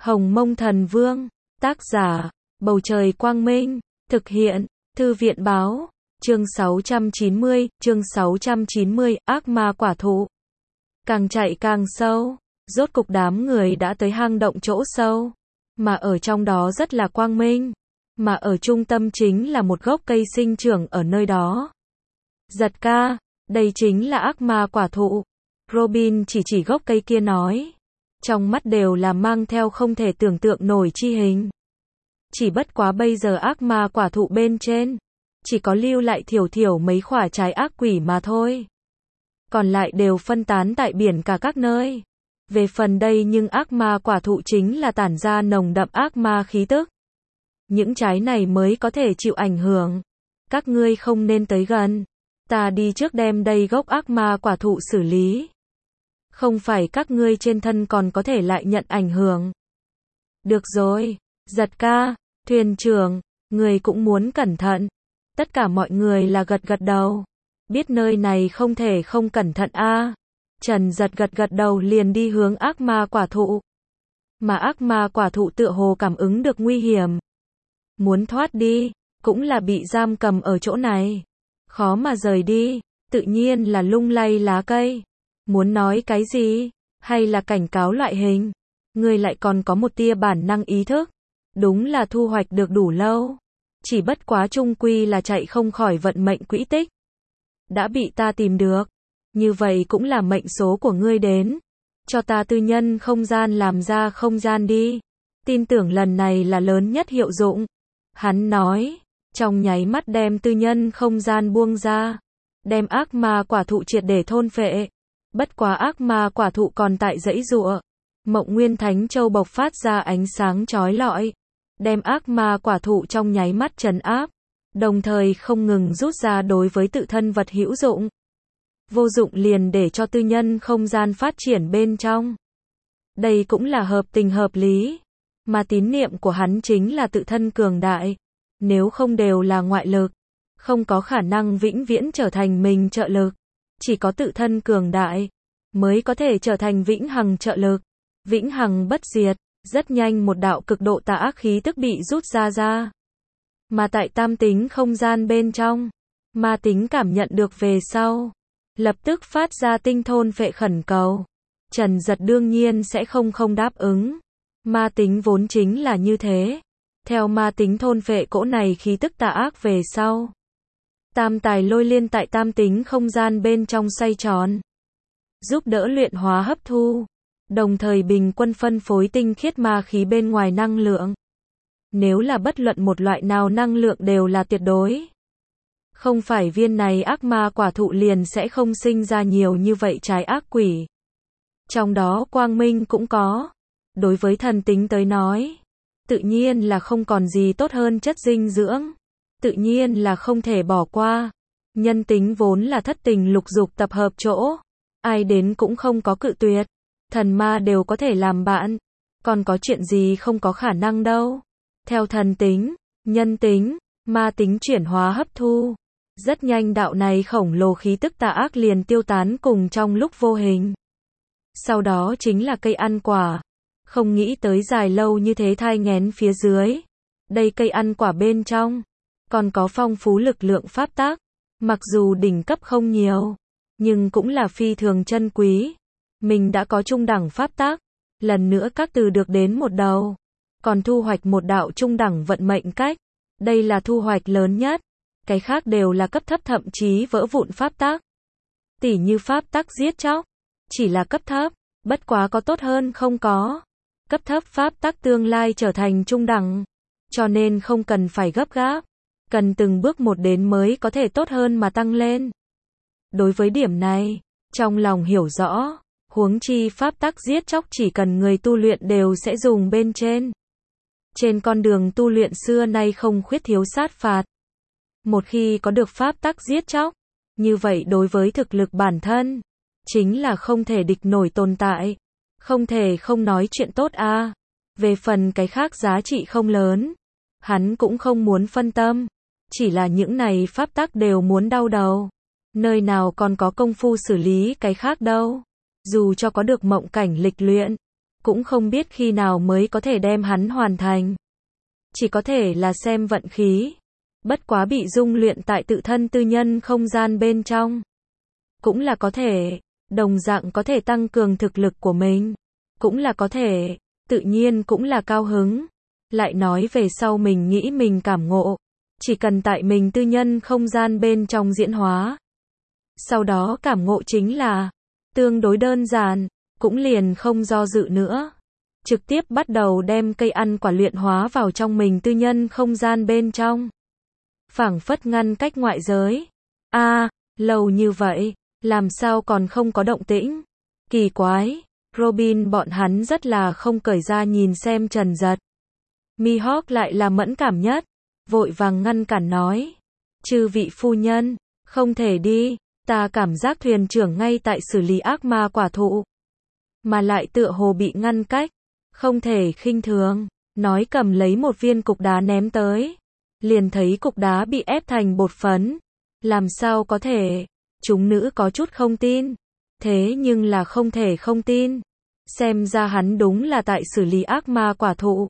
Hồng Mông Thần Vương, tác giả, Bầu Trời Quang Minh, thực hiện, Thư viện Báo, chương 690, ác ma quả thụ. Càng chạy càng sâu, rốt cục đám người đã tới hang động chỗ sâu, mà ở trong đó rất là quang minh, mà ở trung tâm chính là một gốc cây sinh trưởng ở nơi đó. Giật ca, đây chính là ác ma quả thụ. Robin chỉ gốc cây kia nói, trong mắt đều là mang theo không thể tưởng tượng nổi chi hình. Chỉ bất quá bây giờ ác ma quả thụ bên trên, chỉ có lưu lại thiểu mấy quả trái ác quỷ mà thôi. Còn lại đều phân tán tại biển cả các nơi. Về phần đây nhưng ác ma quả thụ chính là tản ra nồng đậm ác ma khí tức. Những trái này mới có thể chịu ảnh hưởng. Các ngươi không nên tới gần. Ta đi trước đem đây gốc ác ma quả thụ xử lý. Không phải các ngươi trên thân còn có thể lại nhận ảnh hưởng. Được rồi, Giật ca, thuyền trưởng, người cũng muốn cẩn thận. Tất cả mọi người là gật đầu. Biết nơi này không thể không cẩn thận a. Trần Giật gật đầu liền đi hướng ác ma quả thụ. Mà ác ma quả thụ tựa hồ cảm ứng được nguy hiểm. Muốn thoát đi, cũng là bị giam cầm ở chỗ này. Khó mà rời đi, tự nhiên là lung lay lá cây. Muốn nói cái gì? Hay là cảnh cáo loại hình? Người lại còn có một tia bản năng ý thức. Đúng là thu hoạch được đủ lâu. Chỉ bất quá chung quy là chạy không khỏi vận mệnh quỹ tích. Đã bị ta tìm được. Như vậy cũng là mệnh số của ngươi đến. Cho ta tư nhân không gian làm ra không gian đi. Tin tưởng lần này là lớn nhất hiệu dụng. Hắn nói, trong nháy mắt đem tư nhân không gian buông ra. Đem ác ma quả thụ triệt để thôn phệ. Bất quá ác ma quả thụ còn tại giãy giụa. Mộng Nguyên Thánh Châu bộc phát ra ánh sáng chói lọi. Đem ác ma quả thụ trong nháy mắt trấn áp. Đồng thời không ngừng rút ra đối với tự thân vật hữu dụng. Vô dụng liền để cho tư nhân không gian phát triển bên trong. Đây cũng là hợp tình hợp lý. Mà tín niệm của hắn chính là tự thân cường đại. Nếu không đều là ngoại lực. Không có khả năng vĩnh viễn trở thành mình trợ lực. Chỉ có tự thân cường đại mới có thể trở thành vĩnh hằng trợ lực. Vĩnh hằng bất diệt. Rất nhanh một đạo cực độ tà ác khí tức bị rút ra. Mà tại tam tính không gian bên trong, ma tính cảm nhận được về sau, lập tức phát ra tinh thôn phệ khẩn cầu. Trần Giật đương nhiên sẽ không đáp ứng. Ma tính vốn chính là như thế. Theo ma tính thôn phệ cỗ này khí tức tà ác về sau, tam tài lôi liên tại tam tính không gian bên trong xoay tròn, giúp đỡ luyện hóa hấp thu, đồng thời bình quân phân phối tinh khiết ma khí bên ngoài năng lượng. Nếu là bất luận một loại nào năng lượng đều là tuyệt đối. Không phải viên này ác ma quả thụ liền sẽ không sinh ra nhiều như vậy trái ác quỷ. Trong đó quang minh cũng có. Đối với thần tính tới nói, tự nhiên là không còn gì tốt hơn chất dinh dưỡng. Tự nhiên là không thể bỏ qua. Nhân tính vốn là thất tình lục dục tập hợp chỗ. Ai đến cũng không có cự tuyệt. Thần ma đều có thể làm bạn. Còn có chuyện gì không có khả năng đâu. Theo thần tính, nhân tính, ma tính chuyển hóa hấp thu. Rất nhanh đạo này khổng lồ khí tức tà ác liền tiêu tán cùng trong lúc vô hình. Sau đó chính là cây ăn quả. Không nghĩ tới dài lâu như thế thai nghén phía dưới. Đây cây ăn quả bên trong. Còn có phong phú lực lượng pháp tác. Mặc dù đỉnh cấp không nhiều. Nhưng cũng là phi thường chân quý. Mình đã có trung đẳng pháp tác. Lần nữa các từ được đến một đầu. Còn thu hoạch một đạo trung đẳng vận mệnh cách. Đây là thu hoạch lớn nhất. Cái khác đều là cấp thấp thậm chí vỡ vụn pháp tác. Tỉ như pháp tác giết chóc. Chỉ là cấp thấp. Bất quá có tốt hơn không có. Cấp thấp pháp tác tương lai trở thành trung đẳng. Cho nên không cần phải gấp gáp. Cần từng bước một đến mới có thể tốt hơn mà tăng lên. Đối với điểm này, trong lòng hiểu rõ. Huống chi pháp tác giết chóc chỉ cần người tu luyện đều sẽ dùng bên trên. Trên con đường tu luyện xưa nay không khuyết thiếu sát phạt. Một khi có được pháp tắc giết chóc, như vậy đối với thực lực bản thân, chính là không thể địch nổi tồn tại. Không thể không nói chuyện tốt a. Về phần cái khác giá trị không lớn, hắn cũng không muốn phân tâm. Chỉ là những này pháp tắc đều muốn đau đầu. Nơi nào còn có công phu xử lý cái khác đâu. Dù cho có được mộng cảnh lịch luyện, cũng không biết khi nào mới có thể đem hắn hoàn thành. Chỉ có thể là xem vận khí. Bất quá bị dung luyện tại tự thân tư nhân không gian bên trong. Cũng là có thể, đồng dạng có thể tăng cường thực lực của mình. Cũng là có thể, tự nhiên cũng là cao hứng. Lại nói về sau mình nghĩ mình cảm ngộ. Chỉ cần tại mình tư nhân không gian bên trong diễn hóa. Sau đó cảm ngộ chính là tương đối đơn giản, cũng liền không do dự nữa. Trực tiếp bắt đầu đem cây ăn quả luyện hóa vào trong mình tư nhân không gian bên trong. Phảng phất ngăn cách ngoại giới. Lâu như vậy, làm sao còn không có động tĩnh? Kỳ quái, Robin bọn hắn rất là không cởi ra nhìn xem Trần Dật. Mihawk lại là mẫn cảm nhất, vội vàng ngăn cản nói. Chư vị phu nhân, không thể đi, ta cảm giác thuyền trưởng ngay tại xử lý ác ma quả thụ. Mà lại tựa hồ bị ngăn cách, không thể khinh thường, nói cầm lấy một viên cục đá ném tới. Liền thấy cục đá bị ép thành bột phấn. Làm sao có thể? Chúng nữ có chút không tin. Thế nhưng là không thể không tin. Xem ra hắn đúng là tại xử lý ác ma quả thụ.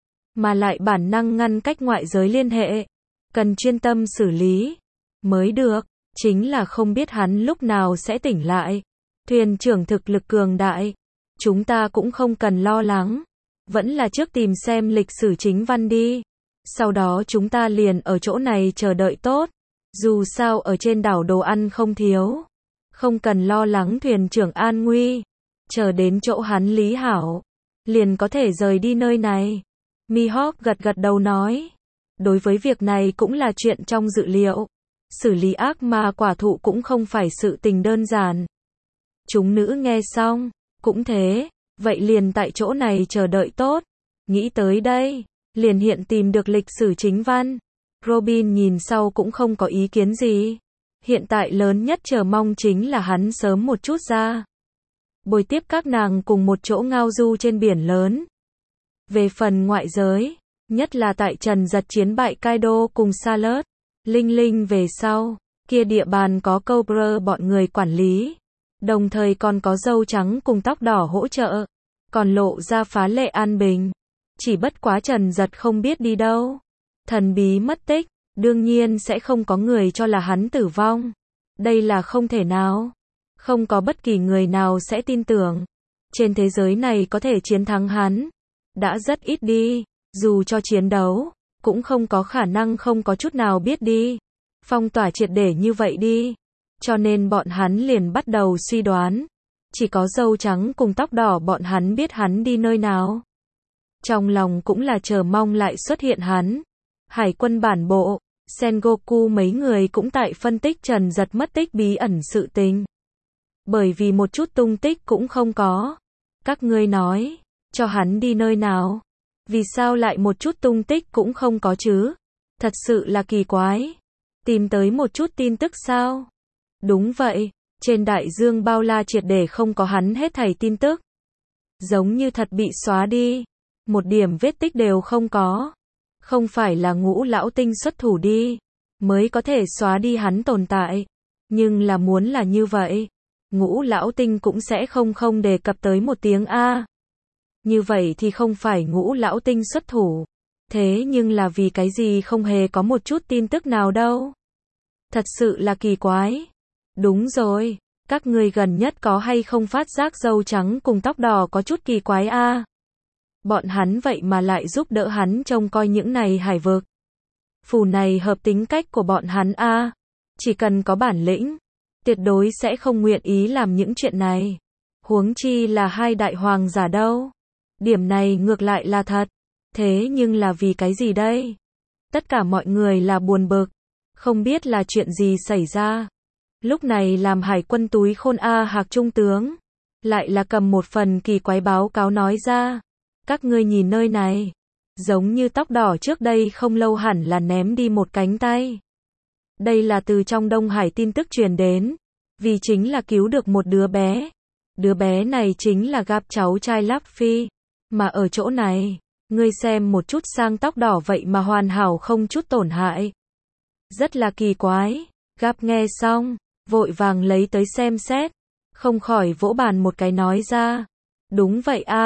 Mà lại bản năng ngăn cách ngoại giới liên hệ. Cần chuyên tâm xử lý. Mới được. Chính là không biết hắn lúc nào sẽ tỉnh lại. Thuyền trưởng thực lực cường đại. Chúng ta cũng không cần lo lắng. Vẫn là trước tìm xem lịch sử chính văn đi. Sau đó chúng ta liền ở chỗ này chờ đợi tốt. Dù sao ở trên đảo đồ ăn không thiếu. Không cần lo lắng thuyền trưởng an nguy. Chờ đến chỗ hắn lý hảo. Liền có thể rời đi nơi này. Mihawk gật gật đầu nói. Đối với việc này cũng là chuyện trong dự liệu. Xử lý ác ma quả thụ cũng không phải sự tình đơn giản. Chúng nữ nghe xong. Cũng thế. Vậy liền tại chỗ này chờ đợi tốt. Nghĩ tới đây. Liền hiện tìm được lịch sử chính văn. Robin nhìn sau cũng không có ý kiến gì. Hiện tại lớn nhất chờ mong chính là hắn sớm một chút ra. Bồi tiếp các nàng cùng một chỗ ngao du trên biển lớn. Về phần ngoại giới, nhất là tại Trần Dật chiến bại Kaido cùng Charlotte, Linh Linh về sau, kia địa bàn có Cobra bọn người quản lý. Đồng thời còn có dâu trắng cùng tóc đỏ hỗ trợ. Còn lộ ra phá lệ an bình. Chỉ bất quá Trần Dật không biết đi đâu. Thần bí mất tích, đương nhiên sẽ không có người cho là hắn tử vong. Đây là không thể nào. Không có bất kỳ người nào sẽ tin tưởng. Trên thế giới này có thể chiến thắng hắn. Đã rất ít đi. Dù cho chiến đấu, cũng không có khả năng không có chút nào biết đi. Phong tỏa triệt để như vậy đi. Cho nên bọn hắn liền bắt đầu suy đoán. Chỉ có dâu trắng cùng tóc đỏ bọn hắn biết hắn đi nơi nào. Trong lòng cũng là chờ mong lại xuất hiện hắn. Hải quân bản bộ, Sengoku mấy người cũng tại phân tích Trần Dật mất tích bí ẩn sự tình. Bởi vì một chút tung tích cũng không có. Các ngươi nói, cho hắn đi nơi nào? Vì sao lại một chút tung tích cũng không có chứ? Thật sự là kỳ quái. Tìm tới một chút tin tức sao? Đúng vậy, trên đại dương bao la triệt để không có hắn hết thảy tin tức. Giống như thật bị xóa đi. Một điểm vết tích đều không có. Không phải là Ngũ Lão Tinh xuất thủ đi, mới có thể xóa đi hắn tồn tại. Nhưng là muốn là như vậy, Ngũ Lão Tinh cũng sẽ không đề cập tới một tiếng A. Như vậy thì không phải Ngũ Lão Tinh xuất thủ. Thế nhưng là vì cái gì không hề có một chút tin tức nào đâu. Thật sự là kỳ quái. Đúng rồi, các ngươi gần nhất có hay không phát giác dâu trắng cùng tóc đỏ có chút kỳ quái A. Bọn hắn vậy mà lại giúp đỡ hắn trông coi những này hải vực. Phù này hợp tính cách của bọn hắn A. Chỉ cần có bản lĩnh, tuyệt đối sẽ không nguyện ý làm những chuyện này. Huống chi là hai đại hoàng giả đâu. Điểm này ngược lại là thật. Thế nhưng là vì cái gì đây? Tất cả mọi người là buồn bực. Không biết là chuyện gì xảy ra. Lúc này làm hải quân túi khôn A Hạc trung tướng. Lại là cầm một phần kỳ quái báo cáo nói ra. Các ngươi nhìn nơi này. Giống như tóc đỏ trước đây không lâu hẳn là ném đi một cánh tay. Đây là từ trong Đông Hải tin tức truyền đến. Vì chính là cứu được một đứa bé. Đứa bé này chính là gặp cháu trai Luffy. Mà ở chỗ này, ngươi xem một chút sang tóc đỏ vậy mà hoàn hảo không chút tổn hại. Rất là kỳ quái. Gặp nghe xong, vội vàng lấy tới xem xét. Không khỏi vỗ bàn một cái nói ra. Đúng vậy A.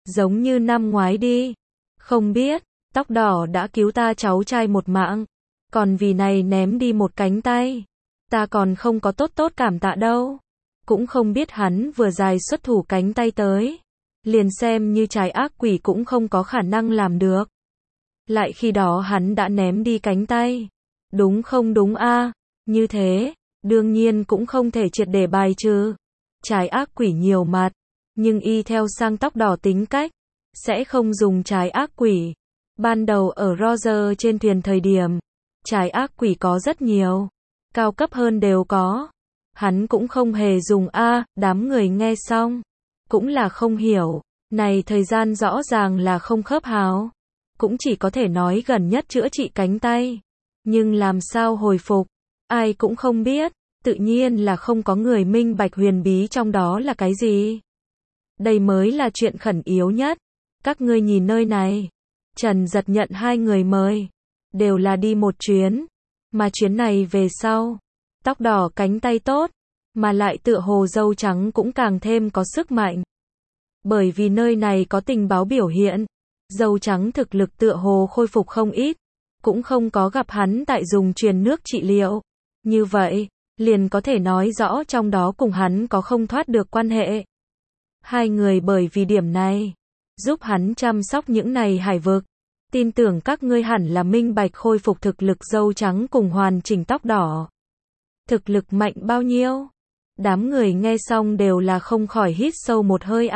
Giống như năm ngoái đi. Không biết, tóc đỏ đã cứu ta cháu trai một mạng. Còn vì này ném đi một cánh tay. Ta còn không có tốt tốt cảm tạ đâu. Cũng không biết hắn vừa dài xuất thủ cánh tay tới. Liền xem như trái ác quỷ cũng không có khả năng làm được. Lại khi đó hắn đã ném đi cánh tay. Đúng không đúng a? Như thế, đương nhiên cũng không thể triệt để bài trừ. Trái ác quỷ nhiều mặt. Nhưng y theo sang tóc đỏ tính cách. Sẽ không dùng trái ác quỷ. Ban đầu ở Roger trên thuyền thời điểm. Trái ác quỷ có rất nhiều. Cao cấp hơn đều có. Hắn cũng không hề dùng đám người nghe xong. Cũng là không hiểu. Này thời gian rõ ràng là không khớp hào. Cũng chỉ có thể nói gần nhất chữa trị cánh tay. Nhưng làm sao hồi phục? Ai cũng không biết. Tự nhiên là không có người minh bạch huyền bí trong đó là cái gì. Đây mới là chuyện khẩn yếu nhất. Các ngươi nhìn nơi này. Trần Giật nhận hai người mời. Đều là đi một chuyến. Mà chuyến này về sau. Tóc đỏ cánh tay tốt. Mà lại tựa hồ dâu trắng cũng càng thêm có sức mạnh. Bởi vì nơi này có tình báo biểu hiện. Dâu trắng thực lực tựa hồ khôi phục không ít. Cũng không có gặp hắn tại dùng truyền nước trị liệu. Như vậy, liền có thể nói rõ trong đó cùng hắn có không thoát được quan hệ. Hai người bởi vì điểm này, giúp hắn chăm sóc những này hải vực. Tin tưởng các ngươi hẳn là minh bạch khôi phục thực lực dâu trắng cùng hoàn chỉnh tóc đỏ. Thực lực mạnh bao nhiêu? Đám người nghe xong đều là không khỏi hít sâu một hơi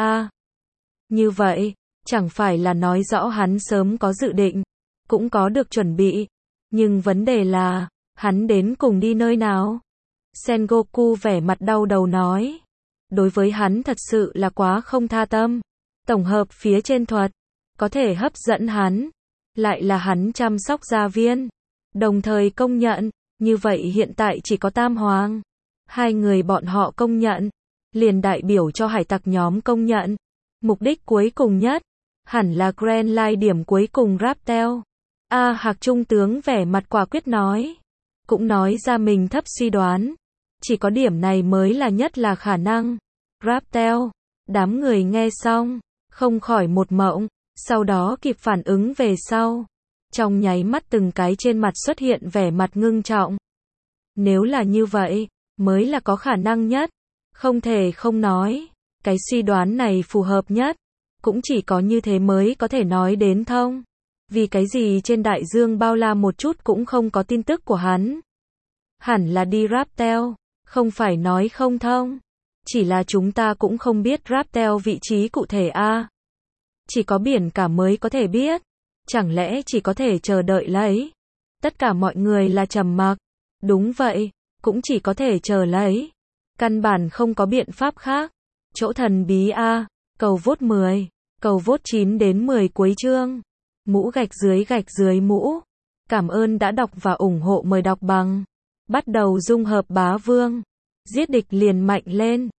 Như vậy, chẳng phải là nói rõ hắn sớm có dự định, cũng có được chuẩn bị. Nhưng vấn đề là, hắn đến cùng đi nơi nào? Sengoku vẻ mặt đau đầu nói. Đối với hắn thật sự là quá không tha tâm. Tổng hợp phía trên thuật, có thể hấp dẫn hắn. Lại là hắn chăm sóc gia viên. Đồng thời công nhận, như vậy hiện tại chỉ có Tam Hoàng. Hai người bọn họ công nhận, liền đại biểu cho hải tặc nhóm công nhận. Mục đích cuối cùng nhất, hẳn là Grand Line điểm cuối cùng Raptel. Hạc Trung tướng vẻ mặt quả quyết nói. Cũng nói ra mình thấp suy đoán. Chỉ có điểm này mới là nhất là khả năng. Raptel, đám người nghe xong, không khỏi một mộng, sau đó kịp phản ứng về sau. Trong nháy mắt từng cái trên mặt xuất hiện vẻ mặt ngưng trọng. Nếu là như vậy, mới là có khả năng nhất. Không thể không nói. Cái suy đoán này phù hợp nhất. Cũng chỉ có như thế mới có thể nói đến thông. Vì cái gì trên đại dương bao la một chút cũng không có tin tức của hắn. Hẳn là đi Raptel. Không phải nói không thông. Chỉ là chúng ta cũng không biết Raptel vị trí cụ thể Chỉ có biển cả mới có thể biết. Chẳng lẽ chỉ có thể chờ đợi lấy. Tất cả mọi người là trầm mặc. Đúng vậy. Cũng chỉ có thể chờ lấy. Căn bản không có biện pháp khác. Chỗ thần bí Cầu vote 10. Cầu vote 9 đến 10 cuối chương. Mũ gạch dưới mũ. Cảm ơn đã đọc và ủng hộ, mời đọc bằng. Bắt đầu dung hợp bá vương. Giết địch liền mạnh lên.